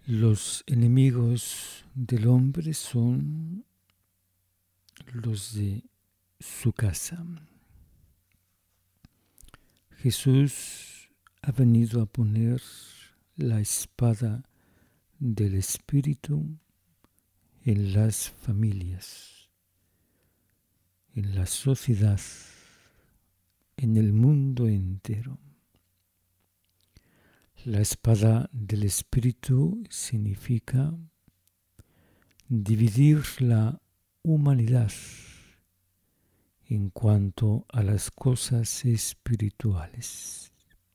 Los enemigos del hombre son los de su casa. Jesús ha venido a poner la espada del Espíritu en las familias, en la sociedad, en el mundo entero. La espada del Espíritu significa dividir la humanidad en cuanto a las cosas espirituales.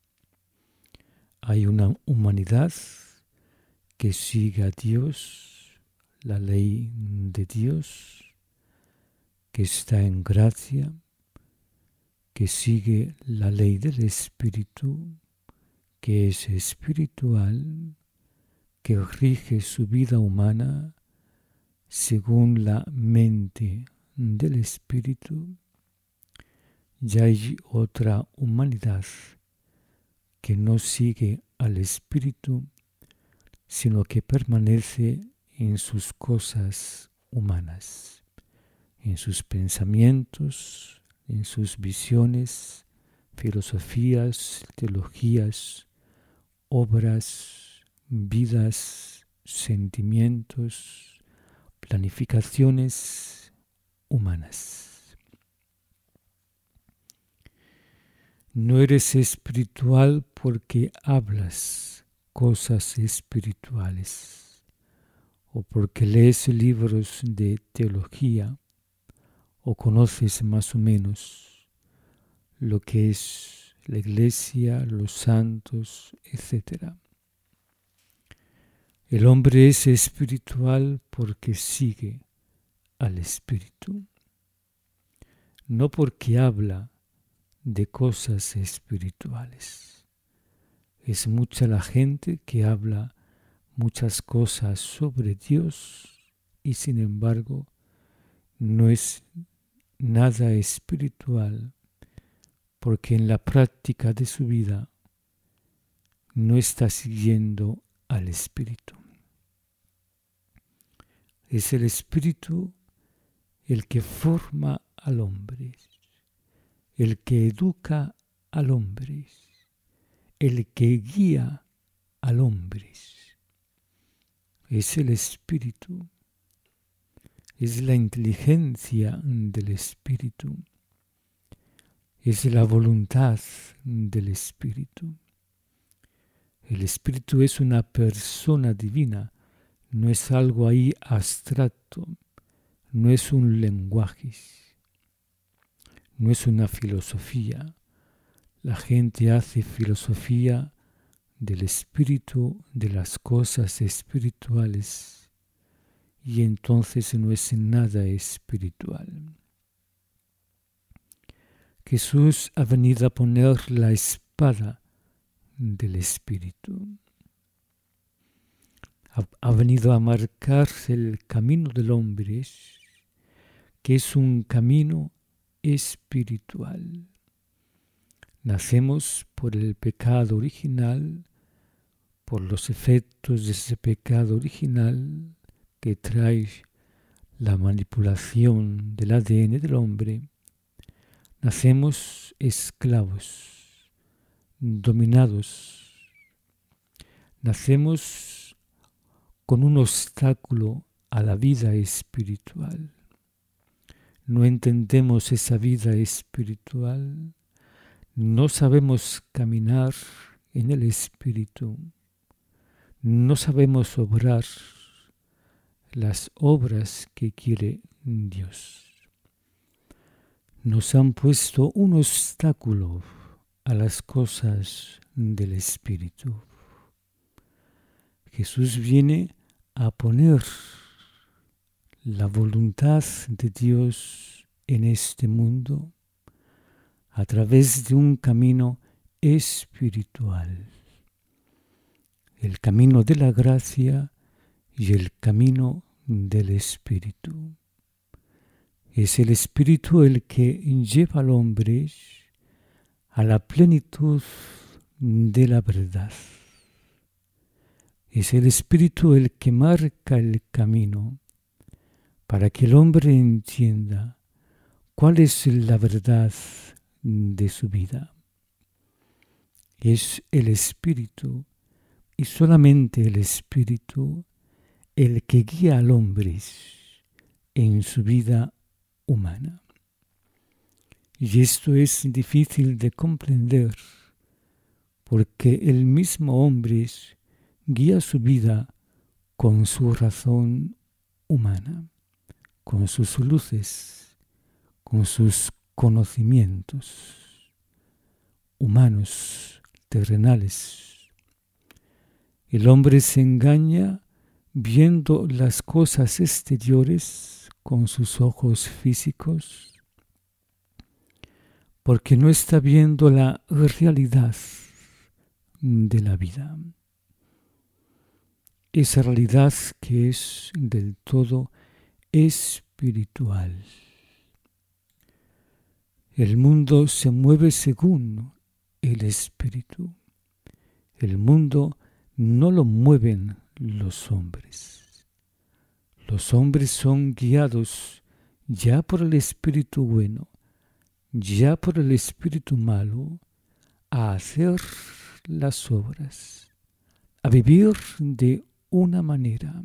Hay una humanidad que sigue a Dios, la ley de Dios, que está en gracia, que sigue la ley del Espíritu, que es espiritual, que rige su vida humana según la mente del Espíritu. Y hay otra humanidad que no sigue al Espíritu, sino que permanece en sus cosas humanas, en sus pensamientos, en sus visiones, filosofías, teologías, obras, vidas, sentimientos, planificaciones humanas. No eres espiritual porque hablas cosas espirituales o porque lees libros de teología o conoces más o menos lo que es la iglesia, los santos, etc. El hombre es espiritual porque sigue al Espíritu, no porque habla de cosas espirituales. Es mucha la gente que habla muchas cosas sobre Dios y sin embargo no es nada espiritual porque en la práctica de su vida no está siguiendo al Espíritu. Es el Espíritu el que forma al hombre, el que educa al hombre, el que guía al hombre. Es el Espíritu, es la inteligencia del Espíritu, es la voluntad del Espíritu. El Espíritu es una persona divina, no es algo ahí abstracto, no es un lenguaje, no es una filosofía. La gente hace filosofía del Espíritu, de las cosas espirituales, y entonces no es nada espiritual. Jesús ha venido a poner la espada del Espíritu. Ha venido a marcar el camino del hombre, que es un camino espiritual. Nacemos por el pecado original, por los efectos de ese pecado original que trae la manipulación del ADN del hombre. Nacemos esclavos, dominados. Nacemos con un obstáculo a la vida espiritual. No entendemos esa vida espiritual. No sabemos caminar en el Espíritu. No sabemos obrar las obras que quiere Dios. Nos han puesto un obstáculo a las cosas del Espíritu. Jesús viene a poner la voluntad de Dios en este mundo a través de un camino espiritual. El camino de la gracia y el camino del Espíritu. Es el Espíritu el que lleva al hombre a la plenitud de la verdad. Es el Espíritu el que marca el camino para que el hombre entienda cuál es la verdad de su vida. Es el Espíritu, y solamente el Espíritu, el que guía al hombre en su vida humana. Y esto es difícil de comprender, porque el mismo hombre guía su vida con su razón humana, con sus luces, con sus conocimientos humanos, terrenales. El hombre se engaña viendo las cosas exteriores con sus ojos físicos, porque no está viendo la realidad de la vida. Esa realidad que es del todo espiritual. El mundo se mueve según el Espíritu. El mundo no lo mueven los hombres. Los hombres son guiados ya por el Espíritu bueno, ya por el Espíritu malo, a hacer las obras, a vivir de una manera.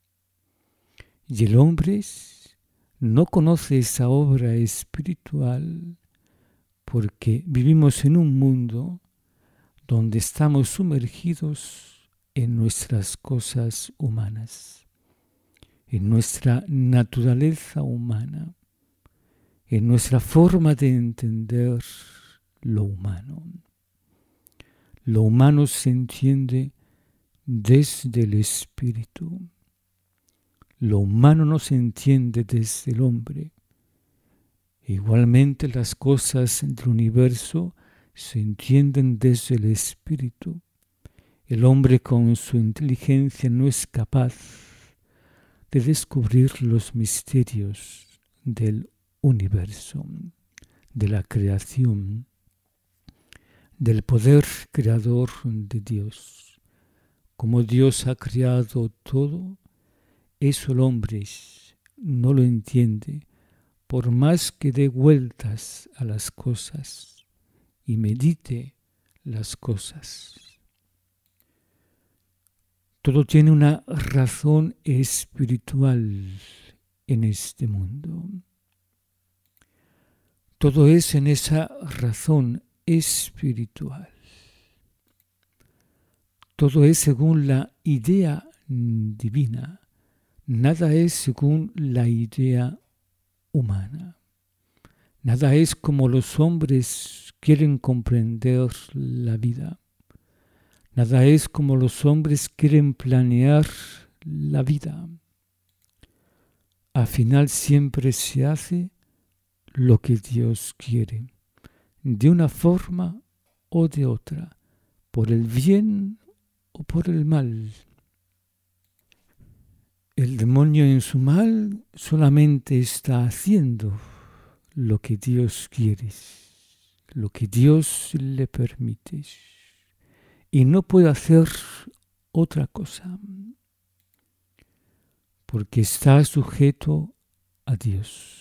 Y el hombre no conoce esa obra espiritual porque vivimos en un mundo donde estamos sumergidos en nuestras cosas humanas, en nuestra naturaleza humana, en nuestra forma de entender lo humano. Lo humano se entiende desde el Espíritu. Lo humano no se entiende desde el hombre. Igualmente las cosas del universo se entienden desde el Espíritu. El hombre con su inteligencia no es capaz de descubrir los misterios del universo, de la creación, del poder creador de Dios. Como Dios ha creado todo, eso el hombre no lo entiende, por más que dé vueltas a las cosas y medite las cosas. Todo tiene una razón espiritual en este mundo. Todo es en esa razón espiritual. Todo es según la idea divina. Nada es según la idea humana. Nada es como los hombres quieren comprender la vida. Nada es como los hombres quieren planear la vida. Al final siempre se hace lo que Dios quiere, de una forma o de otra, por el bien o por el mal. El demonio en su mal solamente está haciendo lo que Dios quiere, lo que Dios le permite, y no puede hacer otra cosa, porque está sujeto a Dios.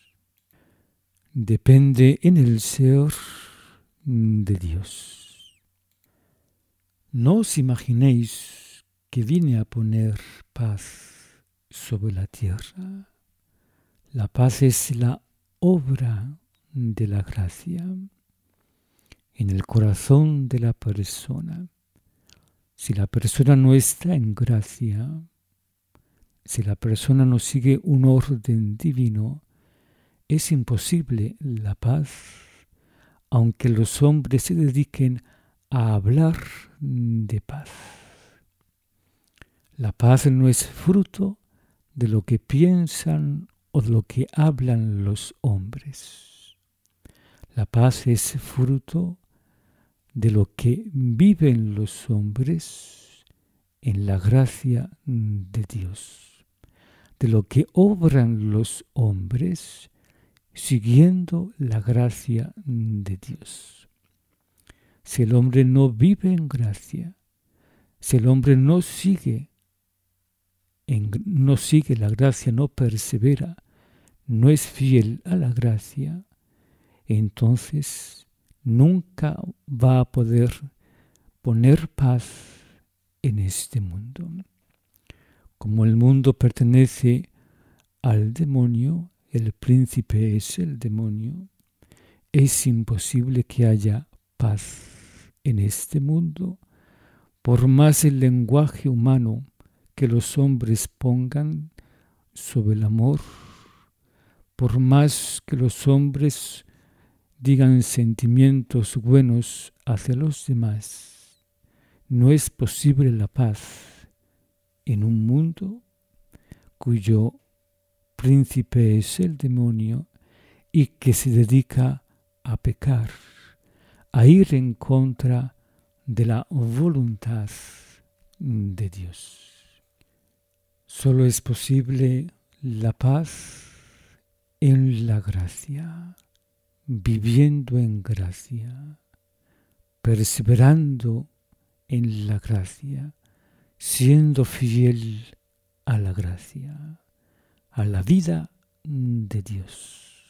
Depende en el ser de Dios. No os imaginéis que vine a poner paz sobre la tierra. La paz es la obra de la gracia en el corazón de la persona. Si la persona no está en gracia, si la persona no sigue un orden divino, es imposible la paz, aunque los hombres se dediquen a hablar de paz. La paz no es fruto de lo que piensan o de lo que hablan los hombres. La paz es fruto de lo que viven los hombres en la gracia de Dios, de lo que obran los hombres siguiendo la gracia de Dios. Si el hombre no vive en gracia, Si el hombre no sigue la gracia, no persevera, no es fiel a la gracia, entonces nunca va a poder poner paz en este mundo. Como el mundo pertenece al demonio, el príncipe es el demonio, es imposible que haya paz en este mundo, por más el lenguaje humano que los hombres pongan sobre el amor, por más que los hombres digan sentimientos buenos hacia los demás, no es posible la paz en un mundo cuyo príncipe es el demonio y que se dedica a pecar, a ir en contra de la voluntad de Dios. Solo es posible la paz en la gracia, viviendo en gracia, perseverando en la gracia, siendo fiel a la gracia, a la vida de Dios.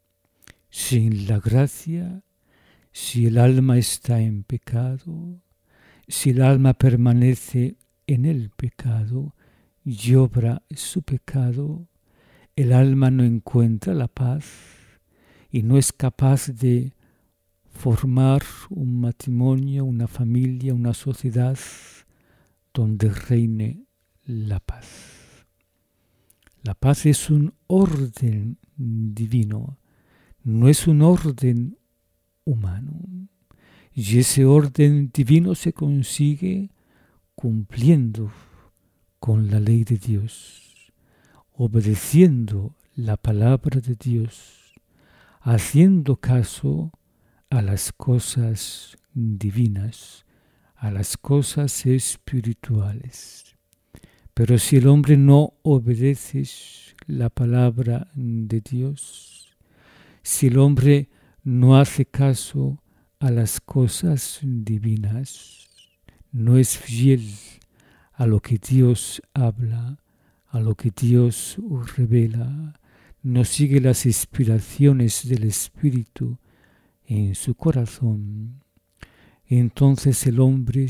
Sin la gracia, si el alma está en pecado, si el alma permanece en el pecado y obra su pecado, el alma no encuentra la paz y no es capaz de formar un matrimonio, una familia, una sociedad donde reine la paz. La paz es un orden divino, no es un orden humano. Y ese orden divino se consigue cumpliendo con la ley de Dios, obedeciendo la palabra de Dios, haciendo caso a las cosas divinas, a las cosas espirituales. Pero si el hombre no obedece la palabra de Dios, si el hombre no hace caso a las cosas divinas, no es fiel a lo que Dios habla, a lo que Dios revela, no sigue las inspiraciones del Espíritu en su corazón, entonces el hombre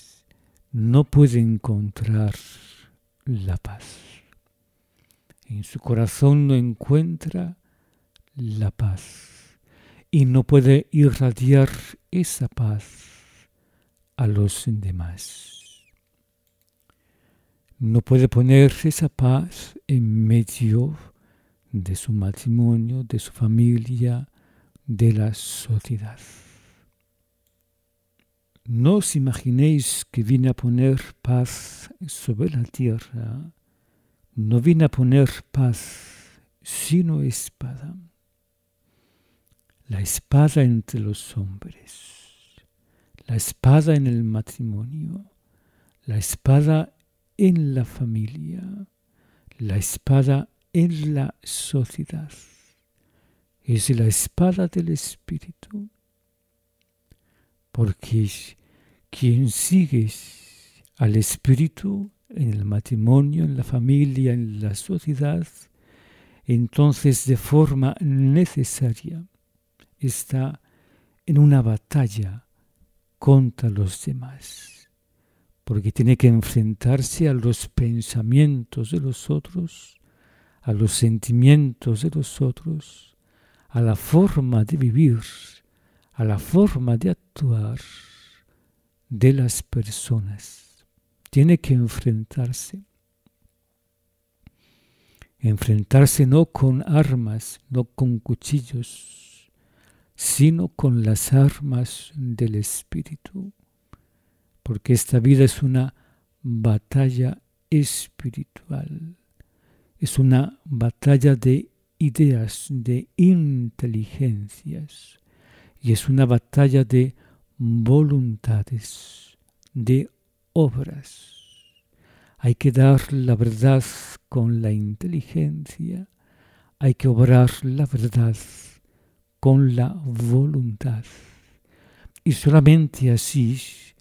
no puede encontrar la paz. En su corazón no encuentra la paz y no puede irradiar esa paz a los demás. No puede poner esa paz en medio de su matrimonio, de su familia, de la sociedad. No os imaginéis que vine a poner paz sobre la tierra. No vine a poner paz, sino espada. La espada entre los hombres, la espada en el matrimonio, la espada en la familia, la espada en la sociedad. Es la espada del Espíritu. Porque quien sigue al Espíritu en el matrimonio, en la familia, en la sociedad, entonces de forma necesaria está en una batalla contra los demás, porque tiene que enfrentarse a los pensamientos de los otros, a los sentimientos de los otros, a la forma de vivir, a la forma de actuar de las personas. Tiene que enfrentarse no con armas, no con cuchillos, sino con las armas del Espíritu, porque esta vida es una batalla espiritual, es una batalla de ideas, de inteligencias, y es una batalla de voluntades, de obras. Hay que dar la verdad con la inteligencia, hay que obrar la verdad con la voluntad. Y solamente así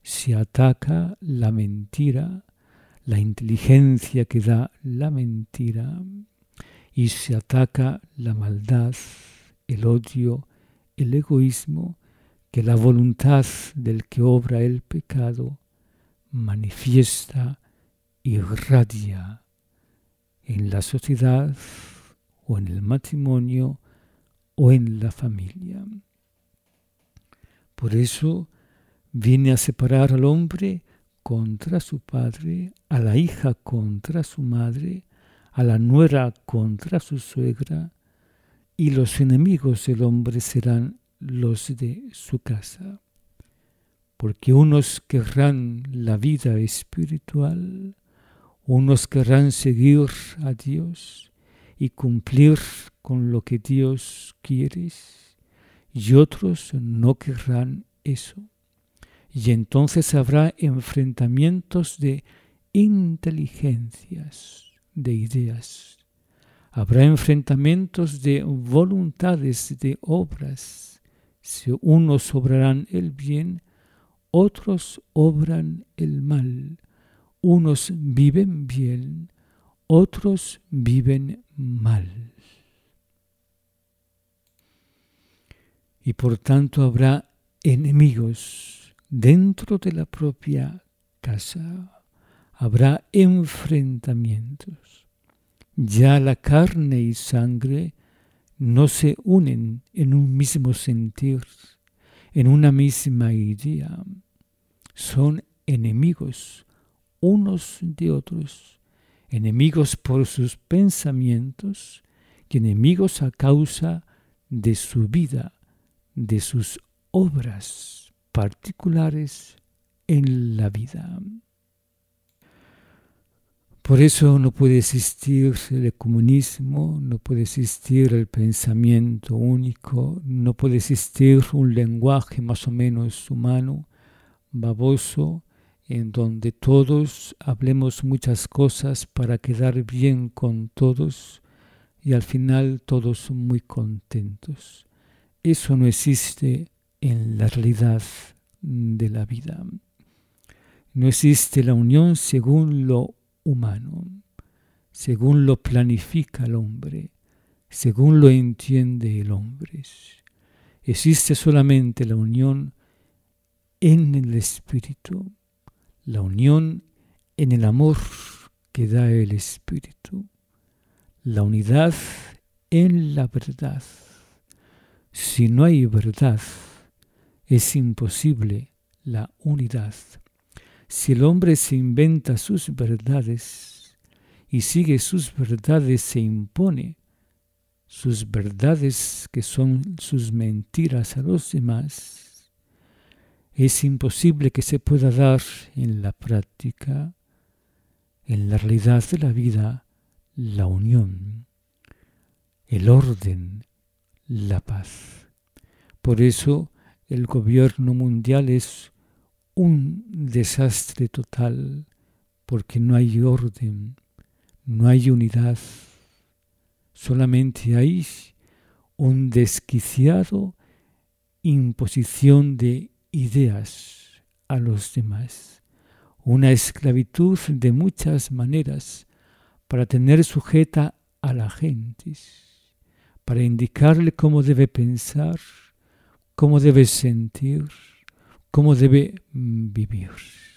se ataca la mentira, la inteligencia que da la mentira, y se ataca la maldad, el odio, el egoísmo, que la voluntad del que obra el pecado manifiesta, irradia en la sociedad o en el matrimonio o en la familia. Por eso viene a separar al hombre contra su padre, a la hija contra su madre, a la nuera contra su suegra, y los enemigos del hombre serán los de su casa. Porque unos querrán la vida espiritual, unos querrán seguir a Dios y cumplir con lo que Dios quiere, y otros no querrán eso. Y entonces habrá enfrentamientos de inteligencias, de ideas. Habrá enfrentamientos de voluntades, de obras. Si unos obrarán el bien, otros obran el mal. Unos viven bien, otros viven mal. Y por tanto habrá enemigos dentro de la propia casa. Habrá enfrentamientos. Ya la carne y sangre no se unen en un mismo sentir, en una misma idea. Son enemigos unos de otros, enemigos por sus pensamientos y enemigos a causa de su vida, de sus obras particulares en la vida. Por eso no puede existir el comunismo, no puede existir el pensamiento único, no puede existir un lenguaje más o menos humano, baboso, en donde todos hablemos muchas cosas para quedar bien con todos y al final todos muy contentos. Eso no existe en la realidad de la vida. No existe la unión según lo humano, según lo planifica el hombre, según lo entiende el hombre. Existe solamente la unión en el Espíritu, la unión en el amor que da el Espíritu, la unidad en la verdad. Si no hay verdad, es imposible la unidad. Si el hombre se inventa sus verdades y sigue sus verdades, se impone sus verdades que son sus mentiras a los demás, es imposible que se pueda dar en la práctica, en la realidad de la vida, la unión, el orden, la paz. Por eso el gobierno mundial es un desastre total, porque no hay orden, no hay unidad, solamente hay un desquiciado imposición de ideas a los demás, una esclavitud de muchas maneras para tener sujeta a la gente, para indicarle cómo debe pensar, cómo debe sentir, cómo debe vivir.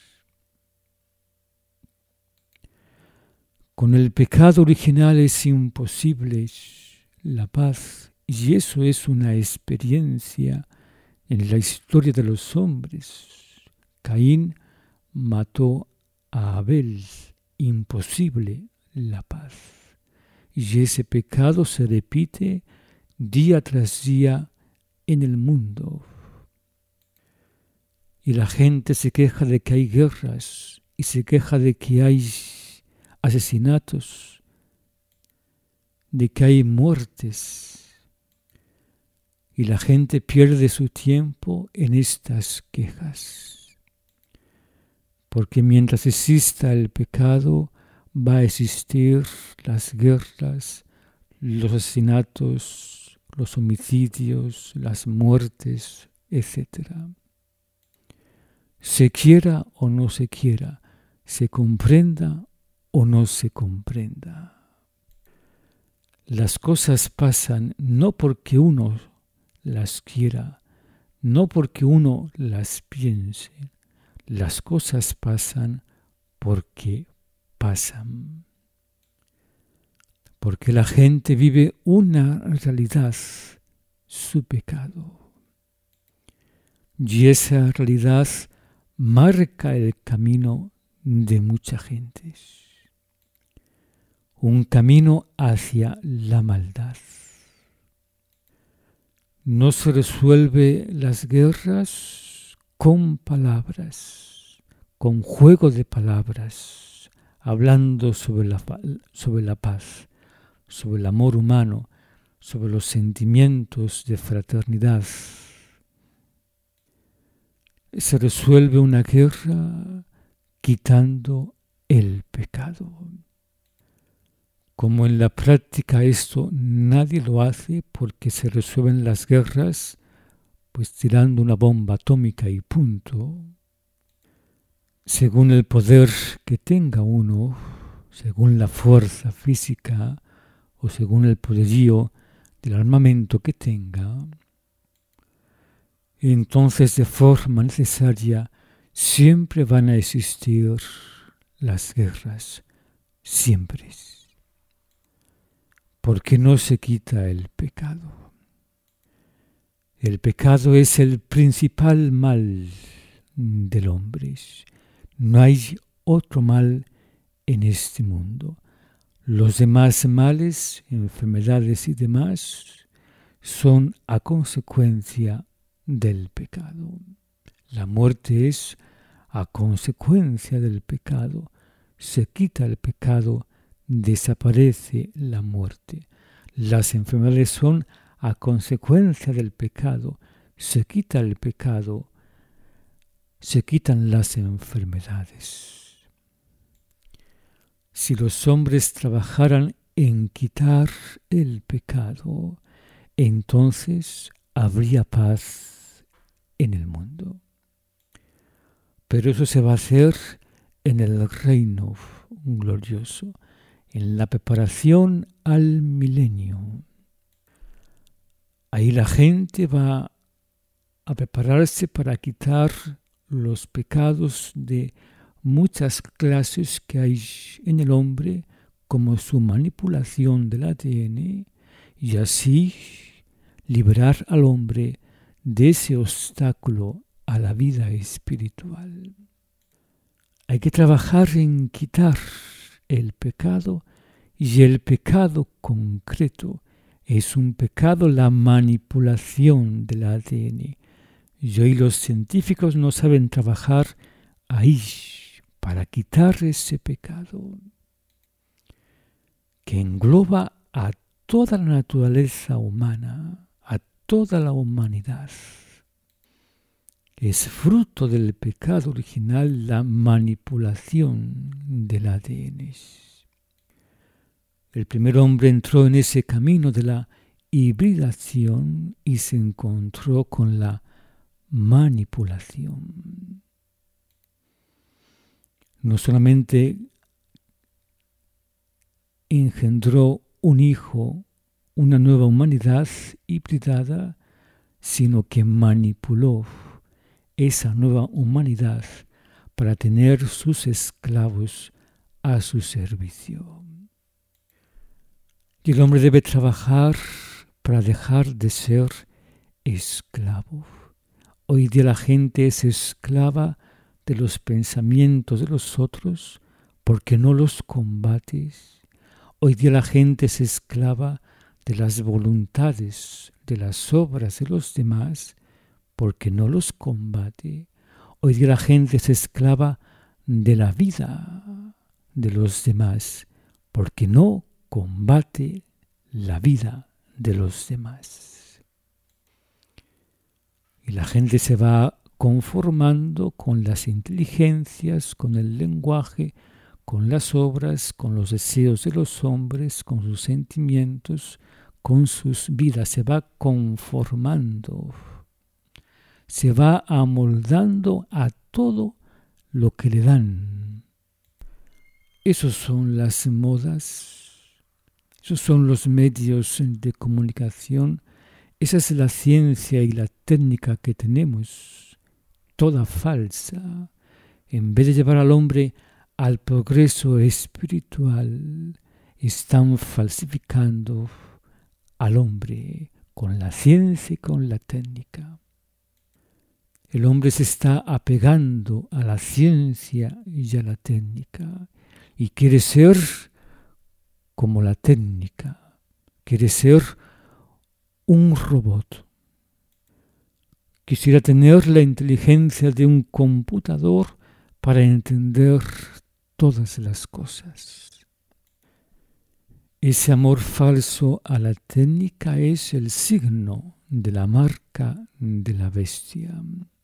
Con el pecado original es imposible la paz, y eso es una experiencia en la historia de los hombres. Caín mató a Abel, imposible la paz. Y ese pecado se repite día tras día en el mundo. Y la gente se queja de que hay guerras y se queja de que hay asesinatos, de que hay muertes. Y la gente pierde su tiempo en estas quejas. Porque mientras exista el pecado, va a existir las guerras, los asesinatos, los homicidios, las muertes, etc. se quiera o no se quiera, se comprenda o no se comprenda. Las cosas pasan no porque uno las quiera, no porque uno las piense. Las cosas pasan porque pasan. Porque la gente vive una realidad, su pecado. Y esa realidad marca el camino de mucha gente. Un camino hacia la maldad. No se resuelve las guerras con palabras, con juego de palabras, hablando sobre la paz, sobre el amor humano, sobre los sentimientos de fraternidad. Se resuelve una guerra quitando el pecado. Como en la práctica esto nadie lo hace porque se resuelven las guerras pues tirando una bomba atómica y punto. Según el poder que tenga uno, según la fuerza física o según el poderío del armamento que tenga, entonces de forma necesaria siempre van a existir las guerras, siempre. Porque no se quita el pecado. El pecado es el principal mal del hombre. No hay otro mal en este mundo. Los demás males, enfermedades y demás, son a consecuencia del pecado. La muerte es a consecuencia del pecado. Se quita el pecado, desaparece la muerte. Las enfermedades son a consecuencia del pecado. Se quita el pecado, se quitan las enfermedades. Si los hombres trabajaran en quitar el pecado, entonces habría paz en el mundo. Pero eso se va a hacer en el reino glorioso, en la preparación al milenio. Ahí la gente va a prepararse para quitar los pecados de muchas clases que hay en el hombre, como su manipulación del ADN, y así liberar al hombre de ese obstáculo a la vida espiritual. Hay que trabajar en quitar el pecado, y el pecado concreto es un pecado, la manipulación del ADN. Y hoy los científicos no saben trabajar ahí para quitar ese pecado que engloba a toda la naturaleza humana, a toda la humanidad. Es fruto del pecado original la manipulación del ADN. El primer hombre entró en ese camino de la hibridación y se encontró con la manipulación. No solamente engendró un hijo, una nueva humanidad hibridada, sino que manipuló esa nueva humanidad para tener sus esclavos a su servicio. Y el hombre debe trabajar para dejar de ser esclavo. Hoy día la gente es esclava de los pensamientos de los otros porque no los combates. Hoy día la gente es esclava de las voluntades, de las obras de los demás porque no los combate. Hoy día la gente es esclava de la vida de los demás porque no combate la vida de los demás. Y la gente se va conformando con las inteligencias, con el lenguaje, con las obras, con los deseos de los hombres, con sus sentimientos, con sus vidas. Se va conformando, se va amoldando a todo lo que le dan. Esos son las modas, esos son los medios de comunicación, esa es la ciencia y la técnica que tenemos, toda falsa. En vez de llevar al hombre al progreso espiritual, están falsificando al hombre con la ciencia y con la técnica. El hombre se está apegando a la ciencia y a la técnica y quiere ser como la técnica, quiere ser un robot. Quisiera tener la inteligencia de un computador para entender todas las cosas. Ese amor falso a la técnica es el signo de la marca de la bestia.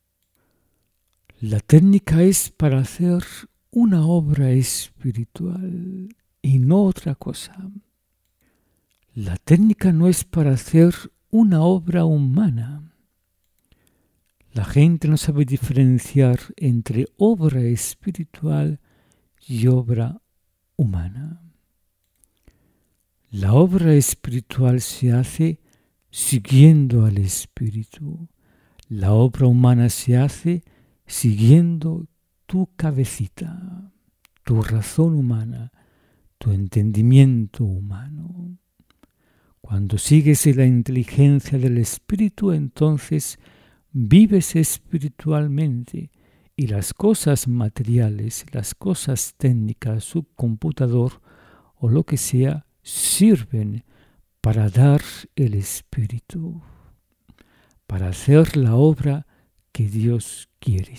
La técnica es para hacer una obra espiritual y no otra cosa. La técnica no es para hacer una obra humana. La gente no sabe diferenciar entre obra espiritual y obra humana. La obra espiritual se hace siguiendo al Espíritu. La obra humana se hace siguiendo tu cabecita, tu razón humana, tu entendimiento humano. Cuando sigues la inteligencia del Espíritu, entonces vives espiritualmente y las cosas materiales, las cosas técnicas, su computador o lo que sea, sirven para dar el Espíritu, para hacer la obra que Dios quiere.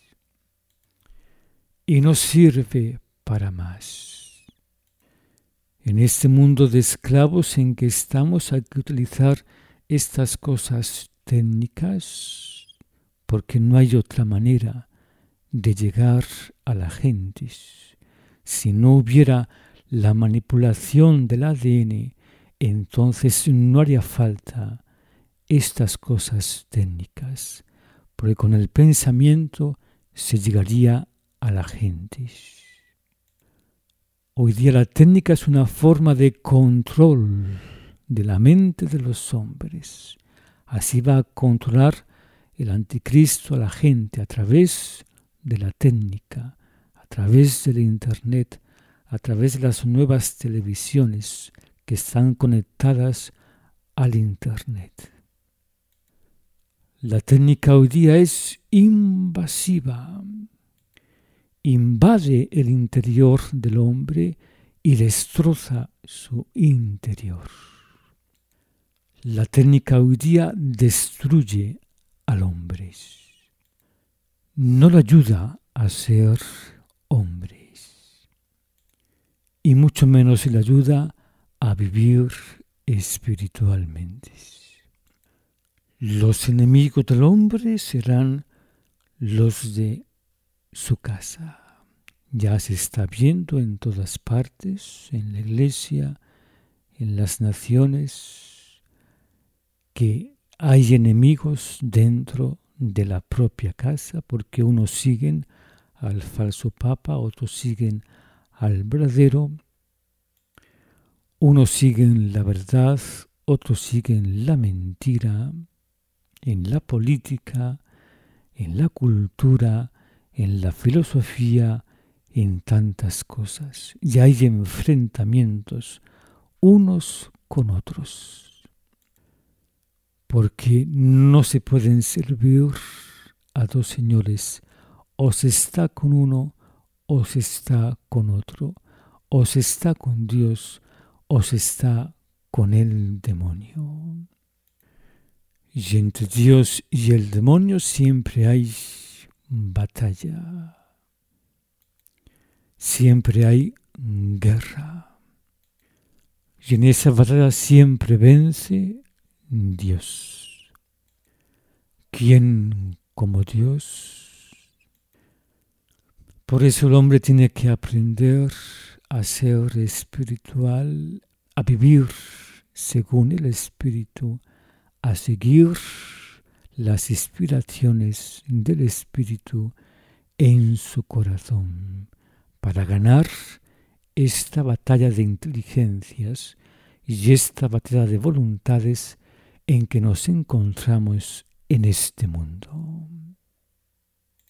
Y no sirve para más. En este mundo de esclavos en que estamos hay que utilizar estas cosas técnicas porque no hay otra manera de llegar a la gente. Si no hubiera la manipulación del ADN, entonces no haría falta estas cosas técnicas, porque con el pensamiento se llegaría a la gente. Hoy día la técnica es una forma de control de la mente de los hombres. Así va a controlar el anticristo a la gente a través de la técnica, a través del internet, a través de las nuevas televisiones que están conectadas al internet. La técnica hoy día es invasiva, invade el interior del hombre y destroza su interior. La técnica hoy día destruye al hombre, no le ayuda a ser hombre y mucho menos le ayuda a vivir espiritualmente. Los enemigos del hombre serán los de su casa. Ya se está viendo en todas partes, en la iglesia, en las naciones, que hay enemigos dentro de la propia casa, porque unos siguen al falso papa, otros siguen al verdadero, unos siguen la verdad, otros siguen la mentira, en la política, en la cultura, en la filosofía, en tantas cosas. Y hay enfrentamientos unos con otros, porque no se pueden servir a dos señores, o se está con uno o se está con otro, o se está con Dios o se está con el demonio. Y entre Dios y el demonio siempre hay batalla, siempre hay guerra. Y en esa batalla siempre vence Dios. ¿Quién como Dios? Por eso el hombre tiene que aprender a ser espiritual, a vivir según el Espíritu, a seguir las inspiraciones del Espíritu en su corazón para ganar esta batalla de inteligencias y esta batalla de voluntades en que nos encontramos en este mundo.